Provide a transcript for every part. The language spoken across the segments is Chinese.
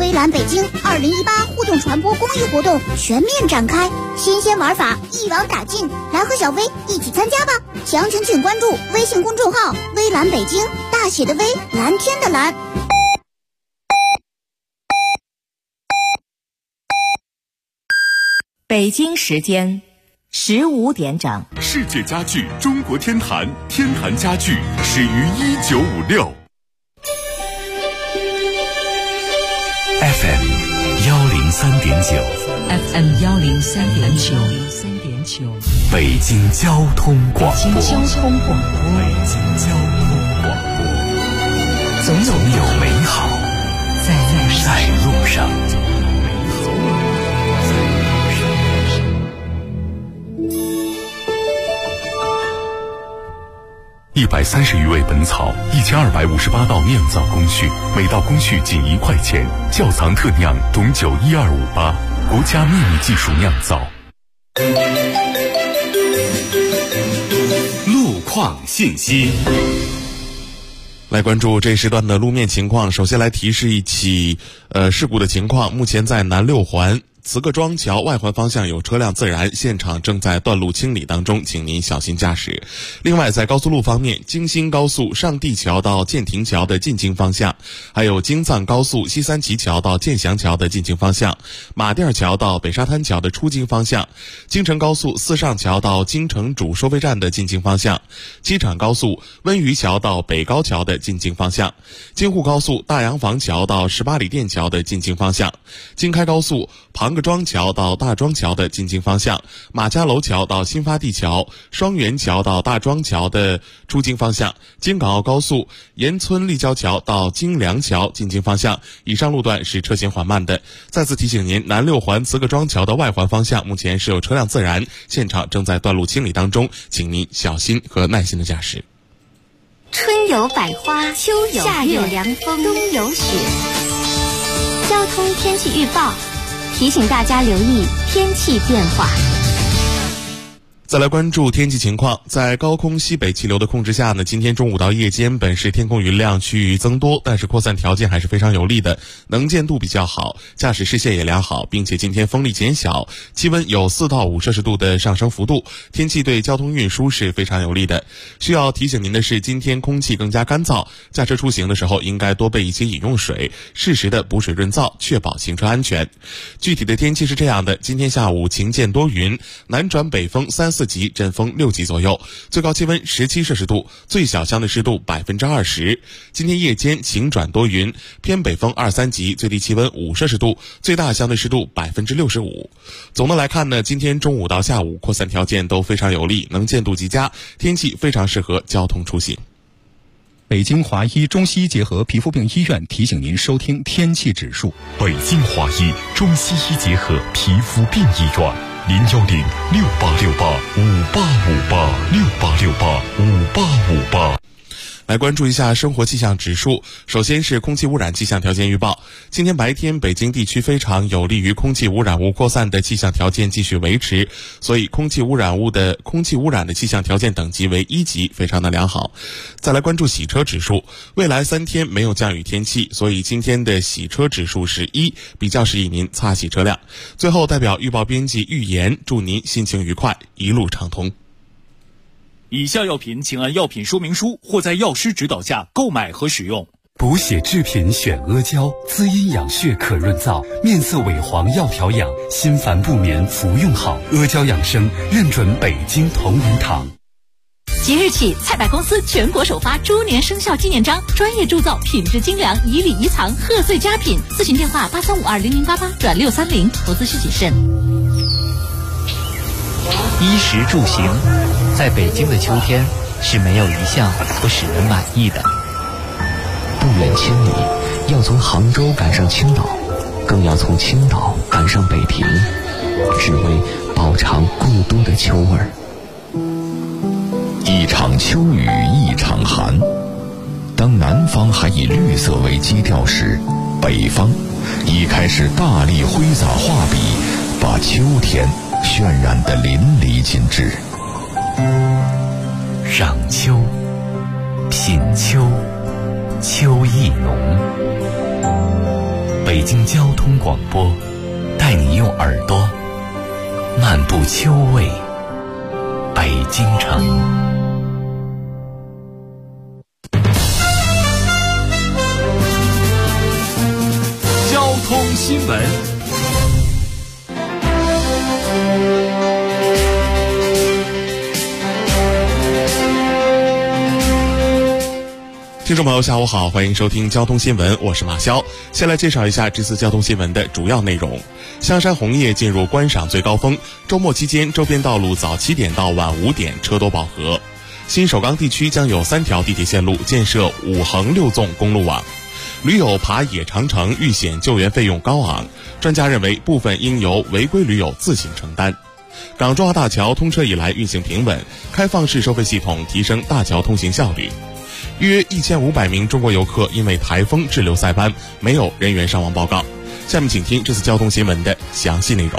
微蓝北京2018互动传播公益活动全面展开，新鲜玩法一网打尽，来和小薇一起参加吧！详情请关注微信公众号“微蓝北京”，大写的微，蓝天的蓝。 北京时间15点整， 世界家具中国天坛，天坛家具始于1956。 FM 103.9 FM 103.9， 北京交通广播。 北京交通广播， 总有美好在路上。130余味本草，1258道酿造工序，每道工序仅1块钱。窖藏特酿董酒12588，国家秘密技术酿造。 路况信息。 来关注这一时段的路面情况。首先来提示一起事故的情况，目前在南六环慈各庄桥外环方向有车辆自燃，现场正在断路清理当中，请您小心驾驶。另外，在高速路方面，京新高速上地桥到建亭桥的进京方向，还有京藏高速西三旗桥到建祥桥的进京方向，马甸桥到北沙滩桥的出京方向，京承高速四上桥到京承主收费站的进京方向，机场高速温榆桥到北高桥的进京方向，京沪高速大洋房桥到18里店桥的进京方向，京开高速庞各庄桥到大庄桥的进京方向，马家楼桥到新发地桥，双元桥到大庄桥的出京方向，京港澳高速沿村立交桥到京梁桥进京方向，以上路段是车行缓慢的。再次提醒您，南六环慈各庄桥的外环方向目前是有车辆自燃，现场正在断路清理当中，请您小心和耐心的驾驶。 春有百花，秋有夏有凉风，冬有雪。交通天气预报提醒大家留意天气变化。 再来关注天气情况，在高空西北气流的控制下呢，今天中午到夜间本市天空云量趋于增多，但是扩散条件还是非常有利的，能见度比较好，驾驶视线也良好，并且今天风力减小，气温有4到5摄氏度的上升幅度，天气对交通运输是非常有利的。需要提醒您的是，今天空气更加干燥，驾车出行的时候应该多备一些饮用水，适时的补水润燥，确保行车安全。具体的天气是这样的，今天下午晴间多云，南转北风3-4级，阵风6级左右，最高气温17摄氏度，最小相对湿度20%。今天夜间晴转多云，偏北风2-3级，最低气温5摄氏度，最大相对湿度65%。总的来看呢，今天中午到下午扩散条件都非常有利，能见度极佳，天气非常适合交通出行。 北京华医中西医结合皮肤病医院提醒您收听天气指数。 北京华医中西医结合皮肤病医院，010-6868-5858，6868-5858。 来关注一下生活气象指数。首先是空气污染气象条件预报，今天白天北京地区非常有利于空气污染物扩散的气象条件继续维持，所以空气污染的气象条件等级为1级，非常的良好。再来关注洗车指数，未来3天没有降雨天气，所以今天的洗车指数是1，比较适宜您擦洗车辆。最后代表预报编辑预言，祝您心情愉快，一路畅通。 以下药品请按药品说明书或在药师指导下购买和使用。 补血制品选阿胶，滋阴养血可润燥，面色萎黄要调养，心烦不眠服用好。阿胶养生认准北京同仁堂。 即日起，菜百公司全国首发猪年生肖纪念章，专业铸造，品质精良，以礼遗藏，贺岁佳品。咨询电话83520088转630，投资需谨慎。 衣食住行，在北京的秋天是没有一项不使人满意的。 不远千里，要从杭州赶上青岛，更要从青岛赶上北平，只为饱尝故都的秋味儿。 一场秋雨一场寒，当南方还以绿色为基调时，北方已开始大力挥洒画笔，把秋天渲染得淋漓尽致。 赏秋，品秋，秋意浓。北北京交通广播，带你用耳朵漫步秋味北京城。 交通新闻。 听众朋友下午好，欢迎收听交通新闻，我是马潇。先来介绍一下这次交通新闻的主要内容。香山红叶进入观赏最高峰，周末期间周边道路早7点到晚5点车多饱和。新首钢地区将有3条地铁线路建设5横6纵公路网。驴友爬野长城遇险救援费用高昂，专家认为部分应由违规驴友自行承担。港珠澳大桥通车以来运行平稳，开放式收费系统提升大桥通行效率。约1500名中国游客因为台风滞留塞班，没有人员伤亡报告。下面请听这次交通新闻的详细内容。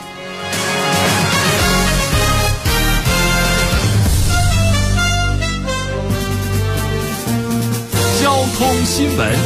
交通新闻。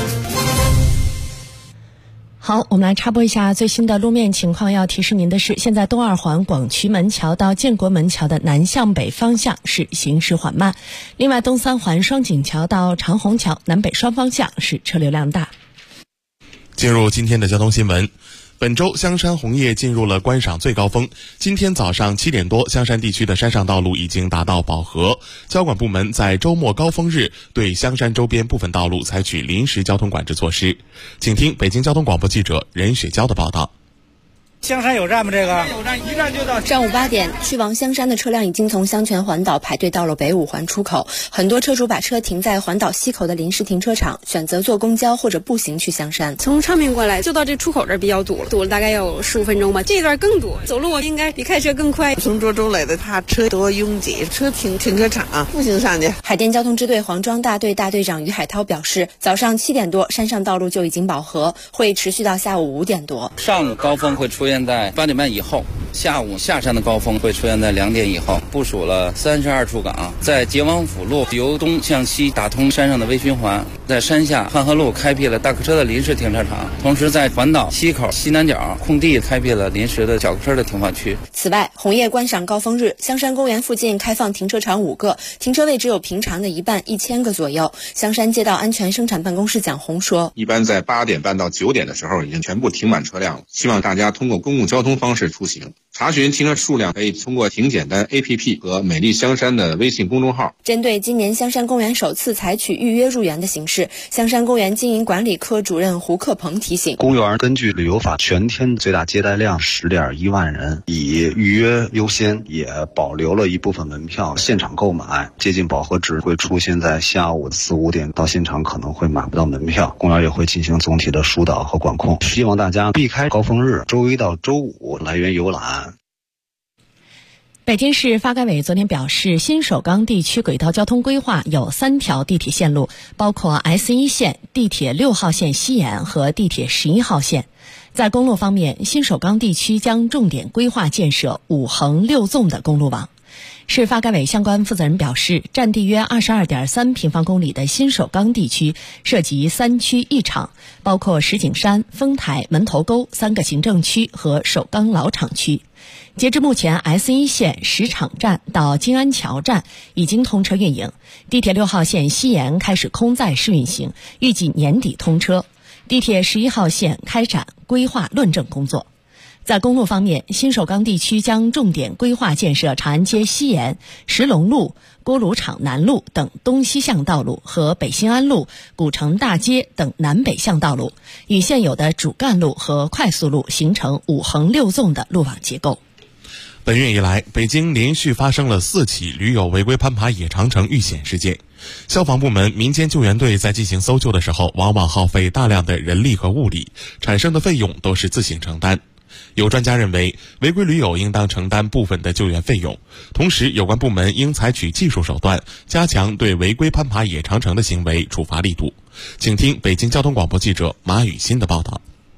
好，我们来插播一下最新的路面情况。要提示您的是，现在东二环广渠门桥到建国门桥的南向北方向是行驶缓慢，另外东三环双井桥到长虹桥南北双方向是车流量大。 进入今天的交通新闻。本周香山红叶进入了观赏最高峰，今天早上7点多，香山地区的山上道路已经达到饱和。交管部门在周末高峰日对香山周边部分道路采取临时交通管制措施。请听北京交通广播记者任雪娇的报道。 香山有站吗？这个有站，一站就到。上午8点，去往香山的车辆已经从香泉环岛排队到了北五环出口。很多车主把车停在环岛西口的临时停车场，选择坐公交或者步行去香山。 从昌平过来，就到这出口这儿比较堵了大概要有15分钟吧。这段更堵，走路应该比开车更快。 从涿州来的，怕车多拥挤，车停车场，步行上去。 海淀交通支队黄庄大队大队长于海涛表示，早上7点多，山上道路就已经饱和，会持续到下午5点多。 上午高峰会出现在8点半以后，下午下山的高峰会出现在2点以后。部署了32处岗，在结王府路由东向西打通山上的微循环，在山下汉河路开辟了大客车的临时停车场，同时在环岛西口西南角空地开辟了临时的小客车的停放区。 此外，红叶观赏高峰日，香山公园附近开放停车场5个，停车位只有平常的一半，1000个左右。香山街道安全生产办公室蒋红说， 一般在8点半到9点的时候已经全部停满车辆了，希望大家通过公共交通方式出行。查询停车数量可以通过停简单 APP 和美丽香山的微信公众号。 针对今年香山公园首次采取预约入园的形式，香山公园经营管理科主任胡克鹏提醒， 公园根据旅游法全天最大接待量10.1万人，以预约优先，也保留了一部分门票现场购买。接近饱和值会出现在下午4、5点，到现场可能会买不到门票。公园也会进行总体的疏导和管控，希望大家避开高峰日，周1到周5来园游览。 北京市发改委昨天表示，新首钢地区轨道交通规划有3条地铁线路，包括 S1 线、地铁6号线西延和地铁11号线。在公路方面，新首钢地区将重点规划建设5横6纵的公路网。市发改委相关负责人表示，占地约22.3平方公里的新首钢地区涉及3区1厂，包括石景山、丰台、门头沟3个行政区和首钢老厂区。截至目前 ，S1 线石厂站到金安桥站已经通车运营，地铁6号线西延开始空载试运行，预计年底通车。地铁11号线开展规划论证工作。在公路方面，新首钢地区将重点规划建设长安街西延、石龙路、锅炉厂南路等东西向道路和北新安路、古城大街等南北向道路，与现有的主干路和快速路形成5横6纵的路网结构。 本月以来，北京连续发生了4起驴友违规攀爬野长城遇险事件。消防部门、民间救援队在进行搜救的时候，往往耗费大量的人力和物力，产生的费用都是自行承担。有专家认为，违规驴友应当承担部分的救援费用，同时有关部门应采取技术手段，加强对违规攀爬野长城的行为处罚力度。请听北京交通广播记者马雨欣的报道。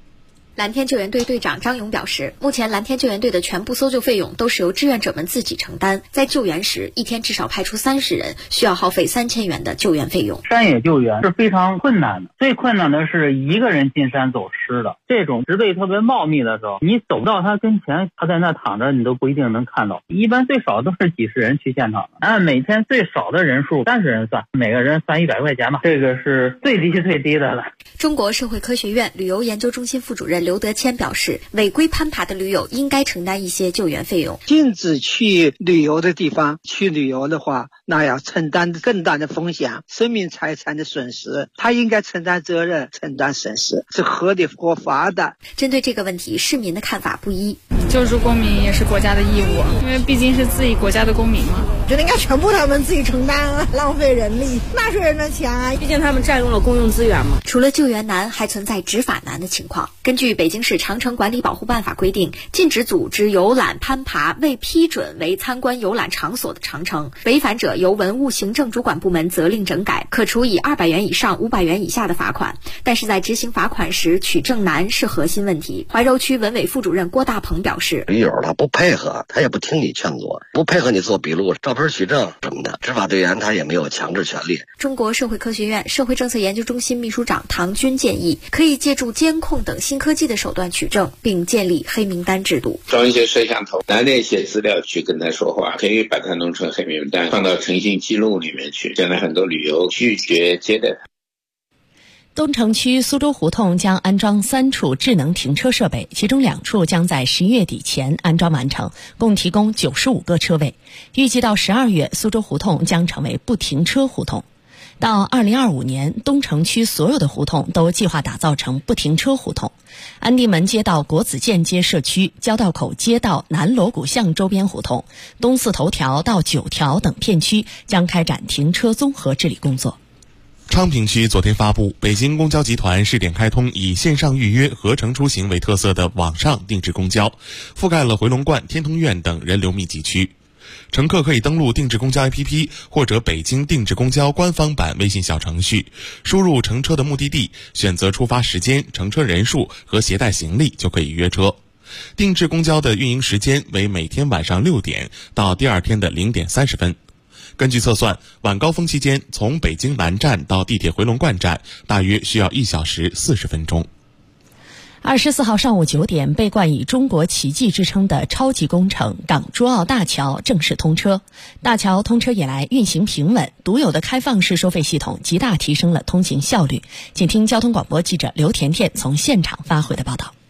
蓝天救援队队长张勇表示，目前蓝天救援队的全部搜救费用都是由志愿者们自己承担，在救援时一天至少派出30人，需要耗费3000元的救援费用。 山野救援是非常困难的，最困难的是一个人进山走失的。这种植被特别茂密的时候，你走到他跟前，他在那躺着，你都不一定能看到。一般最少都是几十人去现场的，按每天最少的人数30人算，每个人算100块钱吧，这个是最低的了。 中国社会科学院旅游研究中心副主任刘德谦表示，违规攀爬的驴友应该承担一些救援费用。 禁止去旅游的地方去旅游的话，那要承担更大的风险，生命财产的损失，他应该承担责任，承担损失，是合理合法的。 针对这个问题，市民的看法不一。 救助公民也是国家的义务，因为毕竟是自己国家的公民嘛。 觉得应该全部他们自己承担啊，浪费人力，纳税人的钱啊， 毕竟他们占用了公用资源嘛。 除了救援难，还存在执法难的情况。根据北京市长城管理保护办法规定，禁止组织游览攀爬未批准为参观游览场所的长城，违反者由文物行政主管部门责令整改，可处以200元以上500元以下的罚款。但是在执行罚款时，取证难是核心问题。怀柔区文委副主任郭大鹏表示， 驴友他不配合，他也不听你劝阻，不配合你做笔录、照片取证什么的，执法队员他也没有强制权利。 中国社会科学院社会政策研究中心秘书长唐军建议，可以借助监控等新科技的手段取证，并建立黑名单制度。 装一些摄像头，拿那些资料去跟他说话，可以把它弄成黑名单，放到诚信记录里面去。现在很多旅游拒绝接待。 东城区苏州胡同将安装3处智能停车设备，其中2处将在11月底前安装完成，共提供95个车位。预计到12月，苏州胡同将成为不停车胡同。到2025年，东城区所有的胡同都计划打造成不停车胡同。安定门街道国子监街社区、交道口街道南锣鼓巷周边胡同、东四头条到9条等片区将开展停车综合治理工作。 昌平区昨天发布，北京公交集团试点开通以线上预约、合乘出行为特色的网上定制公交，覆盖了回龙观、天通苑等人流密集区。乘客可以登录定制公交 APP 或者北京定制公交官方版微信小程序，输入乘车的目的地，选择出发时间、乘车人数和携带行李就可以约车。定制公交的运营时间为每天晚上6点到第2天的0点30分。根据测算，晚高峰期间从北京南站到地铁回龙观站大约需要1小时40分钟。 24号上午9点，被冠以中国奇迹之称的超级工程港珠澳大桥正式通车。大桥通车以来运行平稳，独有的开放式收费系统极大提升了通行效率。请听交通广播记者刘甜甜从现场发回的报道。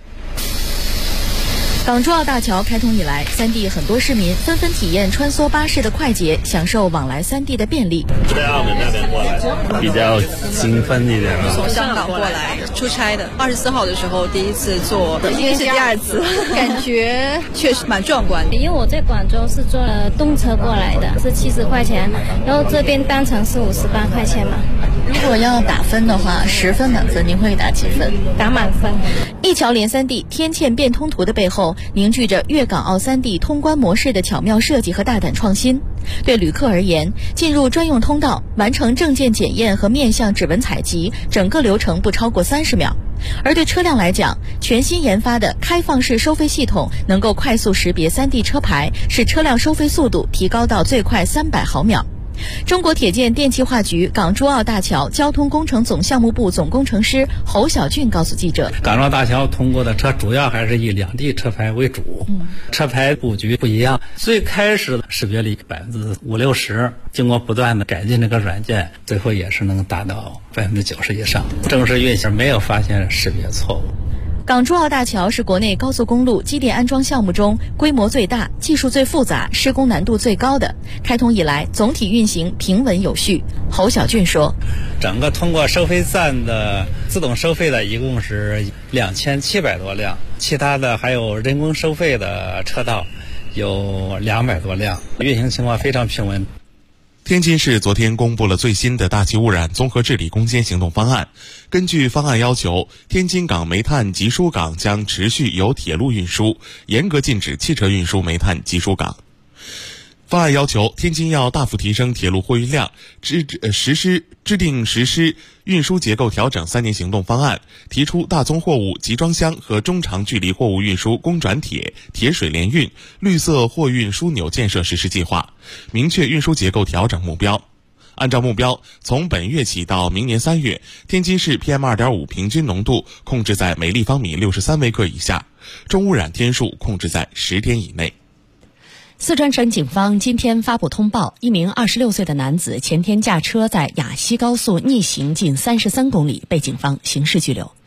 港珠澳大桥开通以来，3地很多市民纷纷体验穿梭巴士的快捷，享受往来3地的便利。 在澳门那边过来，比较兴奋一点吧。 从香港过来出差的，24号的时候第一次坐，今天是第2次，感觉确实蛮壮观的。 因为我在广州是坐了动车过来的，是70块钱，然后这边单程是58块钱嘛。 如果要打分的话，10分满分，您会打几分？ 打满分。 一桥连3地天堑变通图的背后，凝聚着粤港澳3地通关模式的巧妙设计和大胆创新。对旅客而言，进入专用通道，完成证件检验和面向指纹采集，整个流程不超过30秒。而对车辆来讲，全新研发的开放式收费系统能够快速识别3地车牌，使车辆收费速度提高到最快300毫秒。中国铁建电气化局港珠澳大桥交通工程总项目部总工程师侯小俊告诉记者， 港珠澳大桥通过的车主要还是以2地车牌为主，车牌布局不一样，最开始识别率50-60%，经过不断的改进这个软件，最后也是能达到90%以上。正式运行没有发现识别错误。 港珠澳大桥是国内高速公路机电安装项目中规模最大、技术最复杂、施工难度最高的。开通以来，总体运行平稳有序。侯小俊说， 整个通过收费站的自动收费的一共是2700多辆，其他的还有人工收费的车道有200多辆，运行情况非常平稳。 天津市昨天公布了最新的大气污染综合治理攻坚行动方案。根据方案要求，天津港煤炭集输港将持续由铁路运输，严格禁止汽车运输煤炭集输港。 方案要求天津要大幅提升铁路货运量，制定实施运输结构调整3年行动方案，提出大宗货物集装箱和中长距离货物运输公转铁、铁水联运、绿色货运枢纽建设实施计划，明确运输结构调整目标。按照目标，从本月起到明年3月，天津市 PM2.5 平均浓度控制在每立方米63微克以下，重污染天数控制在10天以内。 四川省警方今天发布通报，一名26岁的男子前天驾车在雅西高速逆行近33公里，被警方刑事拘留。